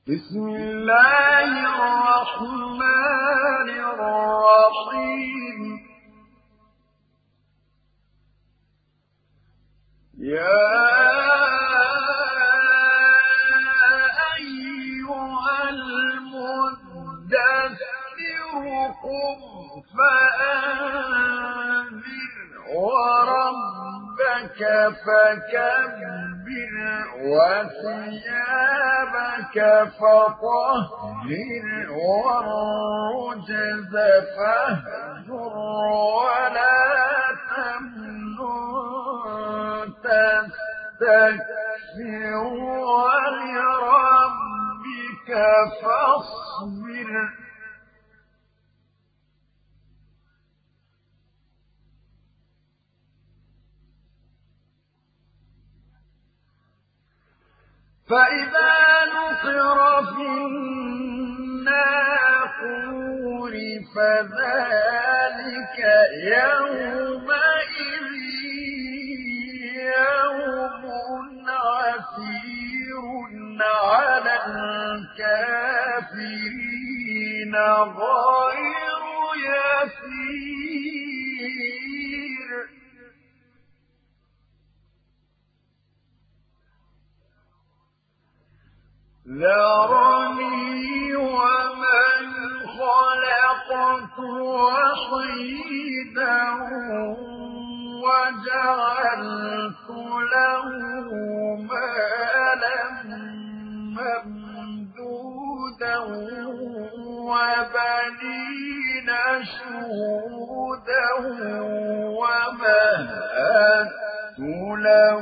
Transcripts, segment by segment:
بسم الله الرحمن الرحيم يا أيها المدثر قم فأنذر وربك فكبر وثيابك فطهر والرجز فاهجر ولا تمنن تستكثر ولربك فاصبر فإذا نقر في الناقور فذلك يومئذ يوم عسير على الكافرين غير يسير ذرني ومن خلقت وحيدا وجعلت له مالا ممدودا وبنين شهودا ومهدت له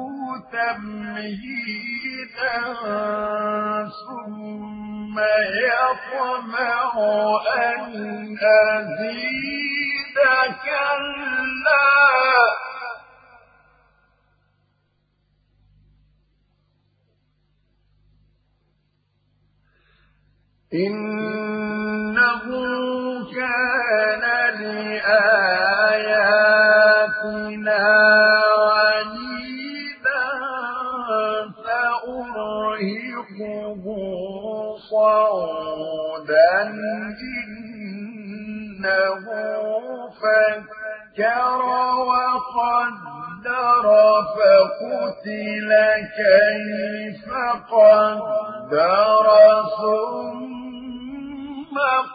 تمهيدا ثم يطمع أن أزيد كلا إنه كان لآياتنا عنيدا سأرهقه صعودا إنه فكر وقدر فقتل كيف قدر ثم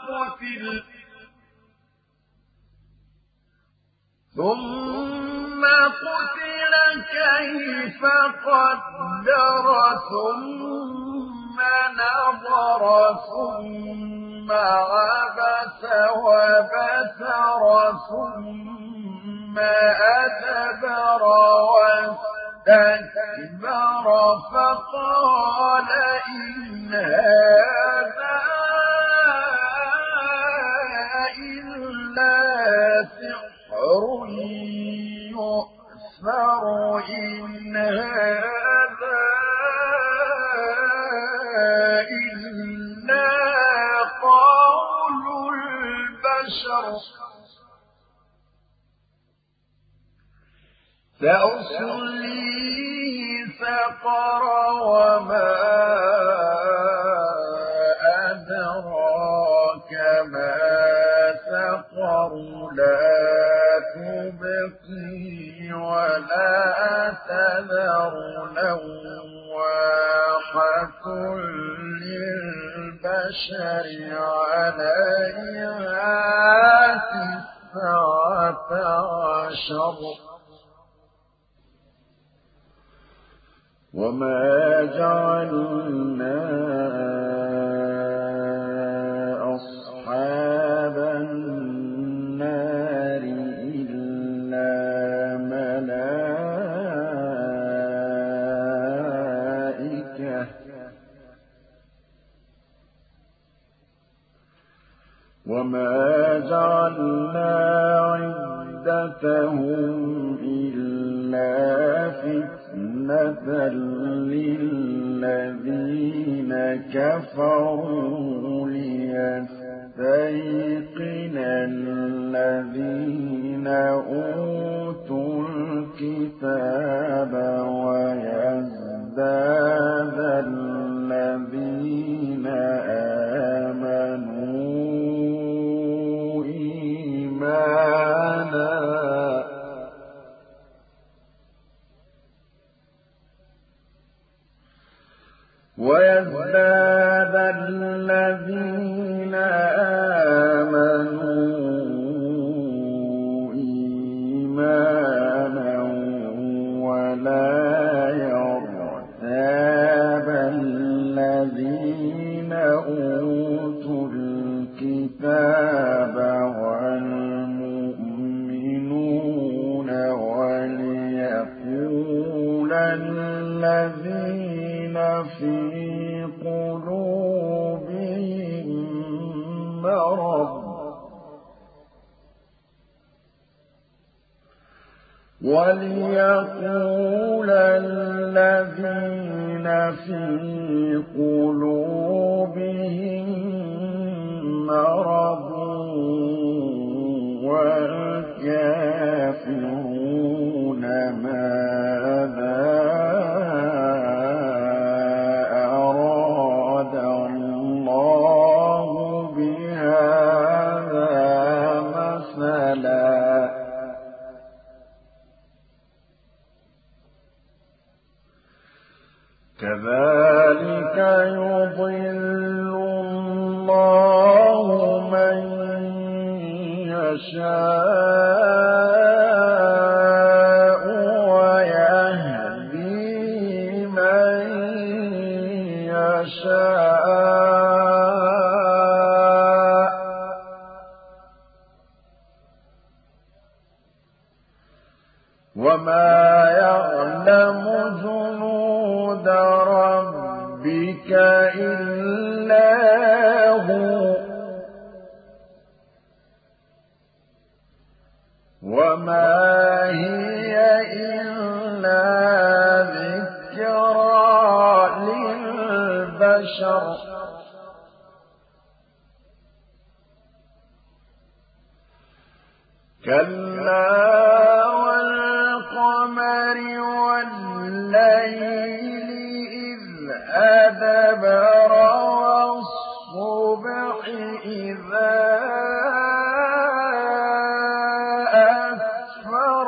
قتل كيف قدر ثم نظر ثم عبس وبسر ثم أدبر واستكبر فقال إن هذا إلا سحر يؤثر إن هذا إلا قول البشر سأصليه سقر وما أدراك ما سقر لا تبقي ولا تذر لواحة للبشر عليها تسعة عشر وما جعلنا أصحاب النار إلا ملائكة وما جعلنا عدتهم إلا فتنة للذين كفروا ليستيقن الذين أوتوا الكتاب ويزداد الذين ويزداد الذين آمنوا إيمانا ولا يرتاب الذين أوتوا الكتاب والمؤمنون وليقول الذين في قلوبهم مرض والكافرون ماذا أراد الله بهذا مثلا كذلك يضل الله من يشاء ويهدي من يشاء وما يعلم جنود ربك إلا هو وما هي إلا ذكرى للبشر كلا والقمر والليل إذ أدبر والصبح إذا أسفر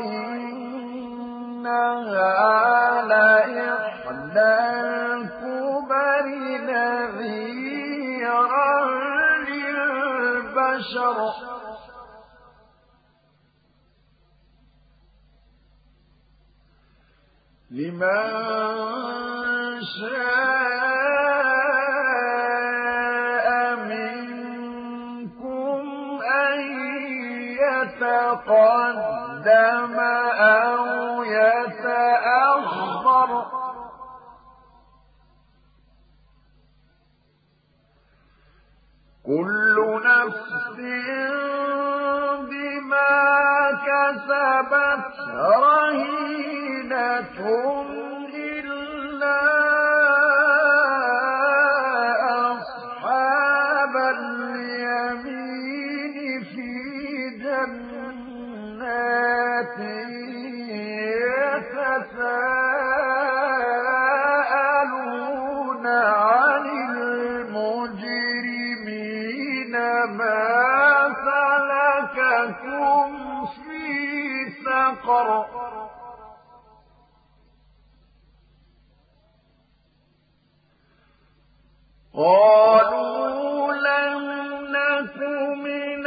إنها لإحدى الكبر نذيرا للبشر لمن شاء منكم أن يتقدم أو يتأخر كل نفس بما كسبت رهينة إلا أصحاب اليمين في جنات يتساءلون عن المجرمين ما سلككم في سقر قالوا لم نك من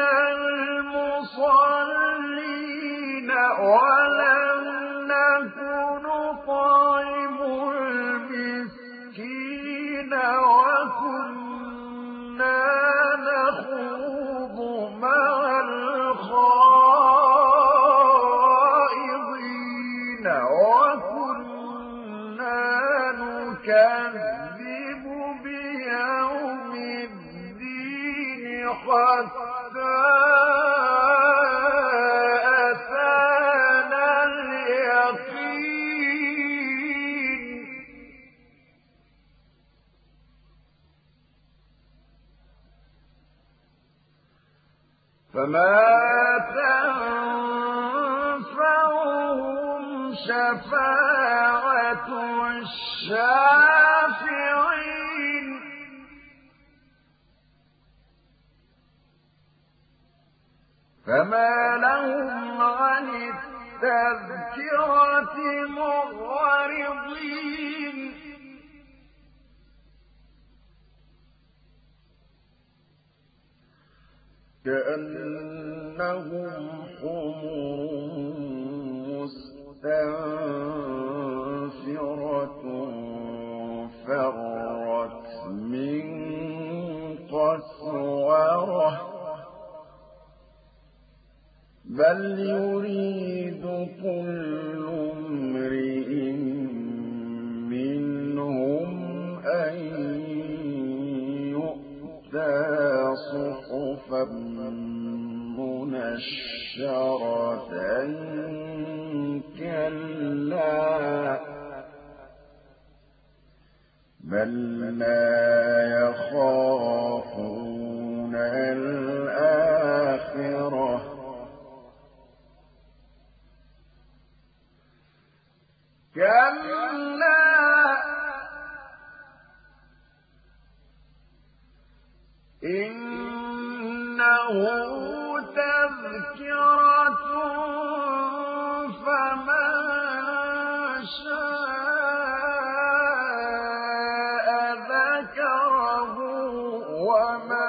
المصلين ولم نك نطعم المسكين وكنا نخوض مع الخائضين وكنا نكذب بيوم الدين حتى أتانا اليقين فما تنفعهم شفاعة الشافعين فما لهم عن التذكرة معرضين كأنهم حمر مستنفرة فرت من قسورة بل يريد كل امرئ منهم أن يؤتى صحفا منشرة كلا بل لا يخافون الآخرة كلا إنه تذكرة فمن شاء ذكره وما